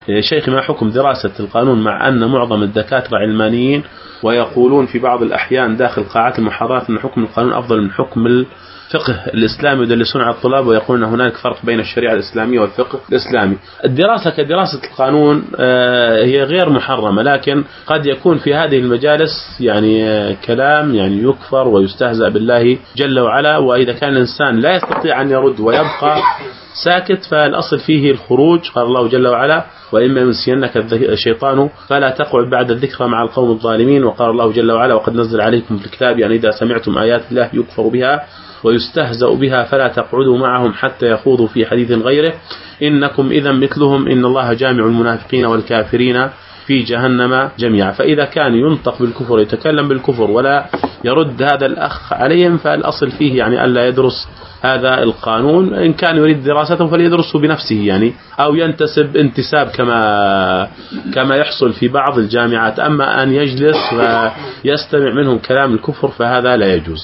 شيخ ما حكم دراسة القانون مع أن معظم الدكاترة علمانيين ويقولون في بعض الأحيان داخل قاعات المحاضرات أن حكم القانون أفضل من حكم الفقه الإسلامي، يدلسون على الطلاب ويقولون أن هناك فرق بين الشريعة الإسلامية والفقه الإسلامي. الدراسة كدراسة القانون هي غير محرمة، لكن قد يكون في هذه المجالس يعني كلام يعني يكفر ويستهزأ بالله جل وعلا، وإذا كان الإنسان لا يستطيع أن يرد ويبقى ساكت فالأصل فيه الخروج. قال الله جل وعلا: وإما ينسينك الشيطان فلا تقعد بعد الذكرى مع القوم الظالمين. وقال الله جل وعلا: وقد نزل عليكم في الكتاب يعني إذا سمعتم آيات الله يكفر بها ويستهزأ بها فلا تقعدوا معهم حتى يخوضوا في حديث غيره إنكم إذا مثلهم إن الله جامع المنافقين والكافرين في جهنم جميعا. فإذا كان ينطق بالكفر يتكلم بالكفر ولا يرد هذا الأخ عليهم فالأصل فيه يعني ألا يدرس هذا القانون. إن كان يريد دراسته فليدرسه بنفسه يعني، أو ينتسب انتساب كما يحصل في بعض الجامعات. أما أن يجلس ويستمع منهم كلام الكفر فهذا لا يجوز.